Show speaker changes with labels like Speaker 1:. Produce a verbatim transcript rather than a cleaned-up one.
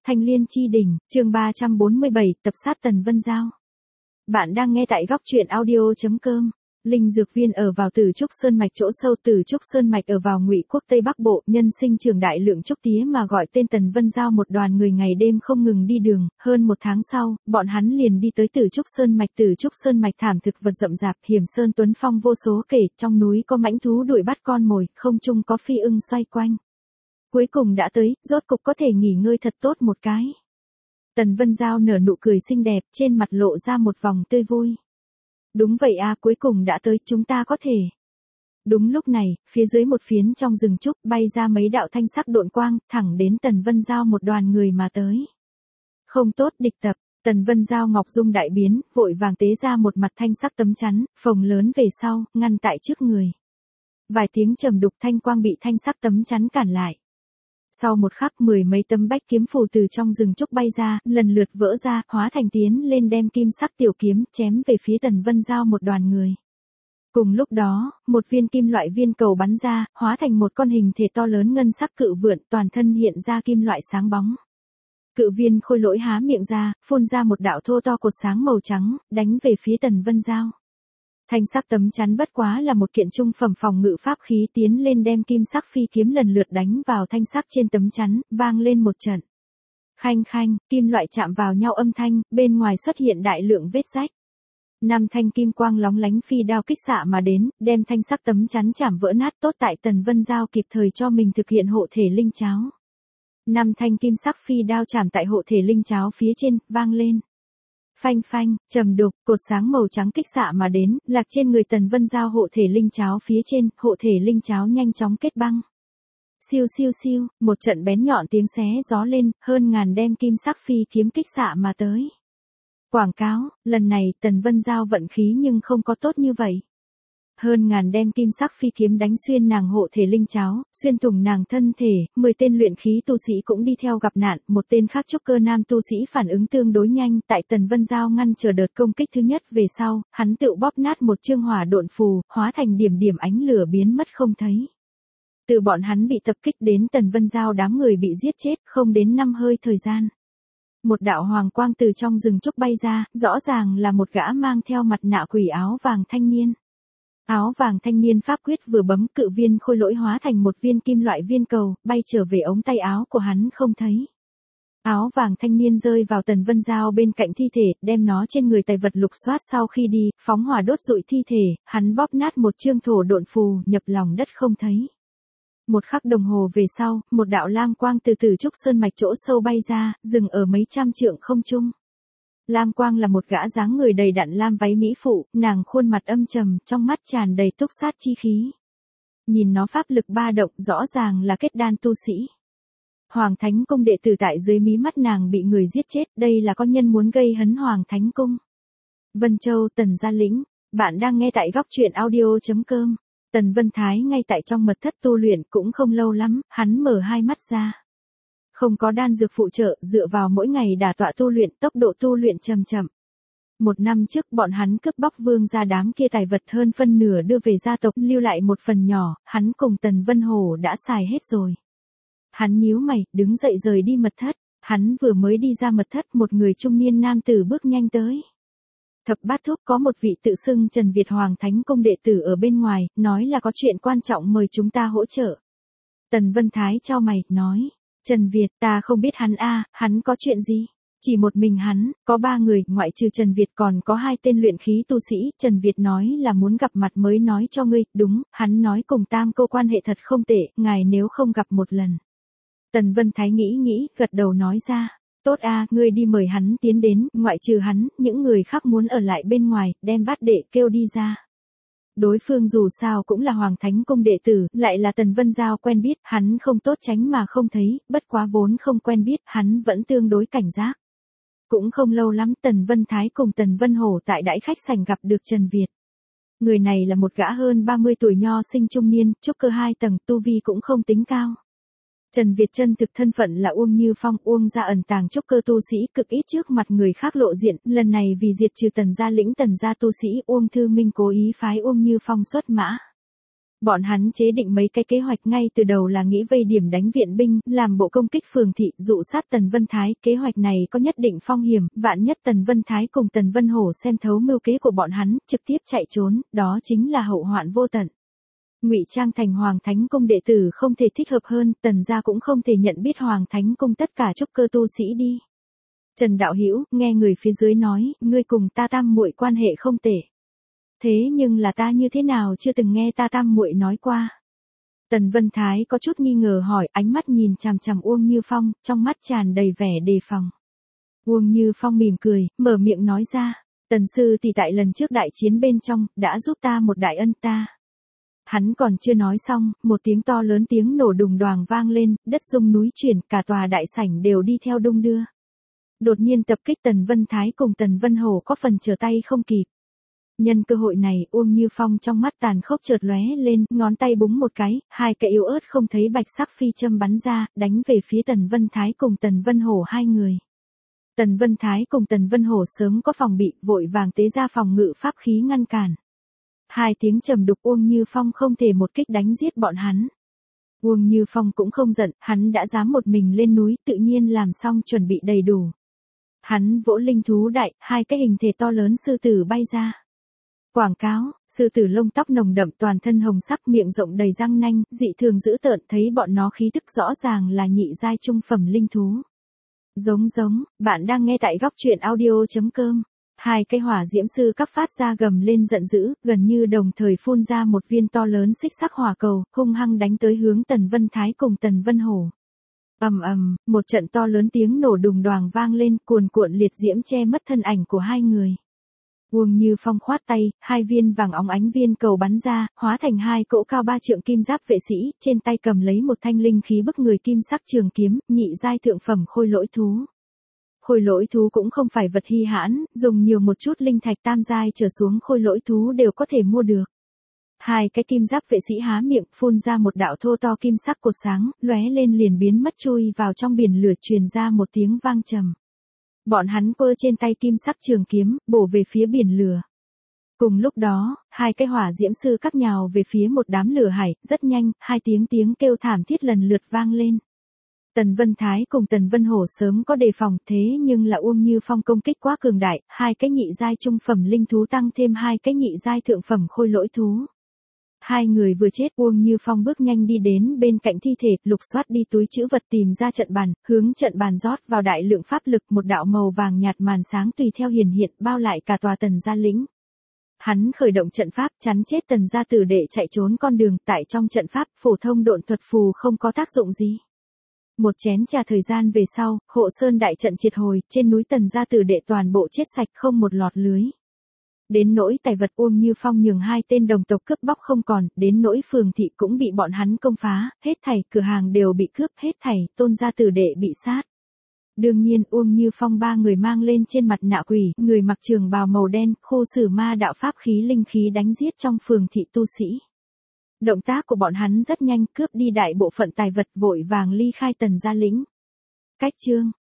Speaker 1: Thanh Liên Chi Đỉnh, chương ba trăm bốn mươi bảy, tập sát Tần Vân Giao. Bạn đang nghe tại góc truyện audio chấm com. Linh dược viên ở vào Tử Trúc Sơn mạch chỗ sâu. Tử Trúc Sơn mạch ở vào Ngụy Quốc Tây Bắc Bộ, nhân sinh trường đại lượng trúc tía mà gọi tên Tần Vân Giao. Một đoàn người ngày đêm không ngừng đi đường, hơn một tháng sau, bọn hắn liền đi tới Tử Trúc Sơn mạch. Tử Trúc Sơn mạch thảm thực vật rậm rạp, hiểm sơn tuấn phong vô số kể, trong núi có mãnh thú đuổi bắt con mồi, không trung có phi ưng xoay quanh. Cuối cùng đã tới, rốt cục có thể nghỉ ngơi thật tốt một cái. Tần Vân Giao nở nụ cười xinh đẹp, trên mặt lộ ra một vòng tươi vui. Đúng vậy à, cuối cùng đã tới, chúng ta có thể. Đúng lúc này, phía dưới một phiến trong rừng trúc bay ra mấy đạo thanh sắc độn quang, thẳng đến Tần Vân Giao một đoàn người mà tới. Không tốt, địch tập. Tần Vân Giao ngọc dung đại biến, vội vàng tế ra một mặt thanh sắc tấm chắn, phồng lớn về sau, ngăn tại trước người. Vài tiếng trầm đục thanh quang bị thanh sắc tấm chắn cản lại. Sau một khắc mười mấy tấm bách kiếm phù từ trong rừng trúc bay ra, lần lượt vỡ ra, hóa thành tiến lên đem kim sắc tiểu kiếm chém về phía Tần Vân Giao một đoàn người. Cùng lúc đó, một viên kim loại viên cầu bắn ra, hóa thành một con hình thể to lớn ngân sắc cự vượn, toàn thân hiện ra kim loại sáng bóng. Cự viên khôi lỗi há miệng ra, phun ra một đạo thô to cột sáng màu trắng, đánh về phía Tần Vân Giao. Thanh sắc tấm chắn bất quá là một kiện trung phẩm phòng ngự pháp khí, tiến lên đem kim sắc phi kiếm lần lượt đánh vào thanh sắc trên tấm chắn, vang lên một trận. Khanh khanh, kim loại chạm vào nhau âm thanh, bên ngoài xuất hiện đại lượng vết rách. Năm thanh kim quang lóng lánh phi đao kích xạ mà đến, đem thanh sắc tấm chắn chạm vỡ nát. Tốt tại Tần Vân Giao kịp thời cho mình thực hiện hộ thể linh cháo. Năm thanh kim sắc phi đao chạm tại hộ thể linh cháo phía trên, vang lên. Phanh phanh, trầm đục, cột sáng màu trắng kích xạ mà đến, lạc trên người Tần Vân Giao hộ thể linh cháo phía trên, hộ thể linh cháo nhanh chóng kết băng. Siêu siêu siêu, một trận bén nhọn tiếng xé gió lên, hơn ngàn đem kim sắc phi kiếm kích xạ mà tới. Quảng cáo, lần này Tần Vân Giao vận khí nhưng không có tốt như vậy. Hơn ngàn đem kim sắc phi kiếm đánh xuyên nàng hộ thể linh cháo, xuyên thủng nàng thân thể, mười tên luyện khí tu sĩ cũng đi theo gặp nạn, một tên khác trúc cơ nam tu sĩ phản ứng tương đối nhanh, tại Tần Vân Giao ngăn chờ đợt công kích thứ nhất về sau, hắn tự bóp nát một chương hỏa độn phù, hóa thành điểm điểm ánh lửa biến mất không thấy. Từ bọn hắn bị tập kích đến Tần Vân Giao đám người bị giết chết, không đến năm hơi thời gian. Một đạo hoàng quang từ trong rừng trúc bay ra, rõ ràng là một gã mang theo mặt nạ quỷ áo vàng thanh niên. Áo vàng thanh niên pháp quyết vừa bấm, cự viên khôi lỗi hóa thành một viên kim loại viên cầu, bay trở về ống tay áo của hắn không thấy. Áo vàng thanh niên rơi vào Tần Vân Giao bên cạnh thi thể, đem nó trên người tài vật lục soát. Sau khi đi, phóng hỏa đốt rụi thi thể, hắn bóp nát một chương thổ độn phù, nhập lòng đất không thấy. Một khắc đồng hồ về sau, một đạo lam quang từ Tử Trúc Sơn mạch chỗ sâu bay ra, dừng ở mấy trăm trượng không trung. Lam quang là một gã dáng người đầy đặn lam váy mỹ phụ, nàng khuôn mặt âm trầm, trong mắt tràn đầy túc sát chi khí. Nhìn nó pháp lực ba động, rõ ràng là kết đan tu sĩ. Hoàng Thánh Cung đệ tử tại dưới mí mắt nàng bị người giết chết, đây là có nhân muốn gây hấn Hoàng Thánh Cung. Vân Châu, Tần Gia Lĩnh, bạn đang nghe tại góc truyện audio chấm com. Tần Vân Thái ngay tại trong mật thất tu luyện, cũng không lâu lắm, hắn mở hai mắt ra. Không có đan dược phụ trợ, dựa vào mỗi ngày đả tọa tu luyện, tốc độ tu luyện chậm chậm. Một năm trước bọn hắn cướp bóc vương gia đám kia tài vật, hơn phân nửa đưa về gia tộc, lưu lại một phần nhỏ, hắn cùng Tần Vân Hổ đã xài hết rồi. Hắn nhíu mày, đứng dậy rời đi mật thất. Hắn vừa mới đi ra mật thất, một người trung niên nam tử bước nhanh tới. Thập Bát Thúc, có một vị tự xưng Trần Việt Hoàng Thánh Cung đệ tử ở bên ngoài, nói là có chuyện quan trọng mời chúng ta hỗ trợ. Tần Vân Thái chau mày, nói, Trần Việt, ta không biết hắn a, hắn có chuyện gì? Chỉ một mình hắn, có ba người, ngoại trừ Trần Việt còn có hai tên luyện khí tu sĩ. Trần Việt nói là muốn gặp mặt mới nói cho ngươi, đúng, hắn nói cùng Tam cô quan hệ thật không tệ, ngài nếu không gặp một lần. Tần Vân Thái nghĩ nghĩ, gật đầu nói ra. Tốt a, ngươi đi mời hắn tiến đến, ngoại trừ hắn, những người khác muốn ở lại bên ngoài, đem bát đệ kêu đi ra. Đối phương dù sao cũng là Hoàng Thánh Cung đệ tử, lại là Tần Vân Giao quen biết, hắn không tốt tránh mà không thấy, bất quá vốn không quen biết, hắn vẫn tương đối cảnh giác. Cũng không lâu lắm, Tần Vân Thái cùng Tần Vân Hổ tại đãi khách sảnh gặp được Trần Việt. Người này là một gã hơn ba mươi tuổi nho sinh trung niên, trúc cơ hai tầng, tu vi cũng không tính cao. Trần Việt chân thực thân phận là Uông Như Phong, Uông gia ẩn tàng trúc cơ tu sĩ, cực ít trước mặt người khác lộ diện, lần này vì diệt trừ Tần gia lĩnh Tần gia tu sĩ, Uông Thư Minh cố ý phái Uông Như Phong xuất mã. Bọn hắn chế định mấy cái kế hoạch ngay từ đầu là nghĩ vây điểm đánh viện binh, làm bộ công kích phường thị, dụ sát Tần Vân Thái, kế hoạch này có nhất định phong hiểm, vạn nhất Tần Vân Thái cùng Tần Vân Hổ xem thấu mưu kế của bọn hắn, trực tiếp chạy trốn, đó chính là hậu hoạn vô tận. Ngụy trang thành Hoàng Thánh Cung đệ tử không thể thích hợp hơn, Tần gia cũng không thể nhận biết Hoàng Thánh Cung tất cả trúc cơ tu sĩ đi. Trần Đạo Hữu nghe người phía dưới nói, ngươi cùng ta tam muội quan hệ không tệ. Thế nhưng là ta như thế nào chưa từng nghe ta tam muội nói qua. Tần Vân Thái có chút nghi ngờ hỏi, ánh mắt nhìn chằm chằm Uông Như Phong, trong mắt tràn đầy vẻ đề phòng. Uông Như Phong mỉm cười, mở miệng nói ra, Tần sư thì tại lần trước đại chiến bên trong, đã giúp ta một đại ân ta. Hắn còn chưa nói xong, một tiếng to lớn tiếng nổ đùng đoàng vang lên, đất rung núi chuyển, cả tòa đại sảnh đều đi theo đung đưa. Đột nhiên tập kích Tần Vân Thái cùng Tần Vân Hổ có phần trở tay không kịp. Nhân cơ hội này, Uông Như Phong trong mắt tàn khốc chợt lóe lên, ngón tay búng một cái, hai cái yếu ớt không thấy bạch sắc phi châm bắn ra, đánh về phía Tần Vân Thái cùng Tần Vân Hổ hai người. Tần Vân Thái cùng Tần Vân Hổ sớm có phòng bị, vội vàng tế ra phòng ngự pháp khí ngăn cản. Hai tiếng trầm đục, Uông Như Phong không thể một kích đánh giết bọn hắn. Uông Như Phong cũng không giận, hắn đã dám một mình lên núi, tự nhiên làm xong chuẩn bị đầy đủ. Hắn vỗ linh thú đại, hai cái hình thể to lớn sư tử bay ra. Quảng cáo, sư tử lông tóc nồng đậm, toàn thân hồng sắc, miệng rộng đầy răng nanh, dị thường dữ tợn, thấy bọn nó khí tức rõ ràng là nhị giai trung phẩm linh thú. Giống giống, bạn đang nghe tại góc truyện audio chấm com. Hai cái hỏa diễm sư cấp phát ra gầm lên giận dữ, gần như đồng thời phun ra một viên to lớn xích sắc hỏa cầu, hung hăng đánh tới hướng Tần Vân Thái cùng Tần Vân Hổ. Ầm ầm, một trận to lớn tiếng nổ đùng đoàng vang lên, cuồn cuộn liệt diễm che mất thân ảnh của hai người. Uông Như Phong khoát tay, hai viên vàng óng ánh viên cầu bắn ra, hóa thành hai cỗ cao ba trượng kim giáp vệ sĩ, trên tay cầm lấy một thanh linh khí bức người kim sắc trường kiếm, nhị giai thượng phẩm khôi lỗi thú. Khôi lỗi thú cũng không phải vật hy hãn, dùng nhiều một chút linh thạch tam giai trở xuống khôi lỗi thú đều có thể mua được. Hai cái kim giáp vệ sĩ há miệng, phun ra một đạo thô to kim sắc cột sáng, lóe lên liền biến mất, chui vào trong biển lửa, truyền ra một tiếng vang trầm. Bọn hắn quơ trên tay kim sắc trường kiếm, bổ về phía biển lửa. Cùng lúc đó, hai cái hỏa diễm sư các nhào về phía một đám lửa hải, rất nhanh, hai tiếng tiếng kêu thảm thiết lần lượt vang lên. Tần Vân Thái cùng Tần Vân Hổ sớm có đề phòng, thế nhưng là Uông Như Phong công kích quá cường đại, hai cái nhị giai trung phẩm linh thú tăng thêm hai cái nhị giai thượng phẩm khôi lỗi thú. Hai người vừa chết, Uông Như Phong bước nhanh đi đến bên cạnh thi thể, lục soát đi túi trữ vật, tìm ra trận bàn, hướng trận bàn rót vào đại lượng pháp lực, một đạo màu vàng nhạt màn sáng tùy theo hiển hiện, bao lại cả tòa Tần gia lĩnh. Hắn khởi động trận pháp, chắn chết Tần gia tử đệ chạy trốn con đường, tại trong trận pháp, phổ thông độn thuật phù không có tác dụng gì. Một chén trà thời gian về sau, hộ sơn đại trận triệt hồi, trên núi Tần gia tử đệ toàn bộ chết sạch, không một lọt lưới. Đến nỗi tài vật, Uông Như Phong nhường hai tên đồng tộc cướp bóc không còn, đến nỗi phường thị cũng bị bọn hắn công phá, hết thảy cửa hàng đều bị cướp, hết thảy Tôn gia tử đệ bị sát. Đương nhiên, Uông Như Phong ba người mang lên trên mặt nạ quỷ, người mặc trường bào màu đen, khô sử ma đạo pháp khí linh khí đánh giết trong phường thị tu sĩ. Động tác của bọn hắn rất nhanh, cướp đi đại bộ phận tài vật, vội vàng ly khai Tần gia lĩnh. Cách chương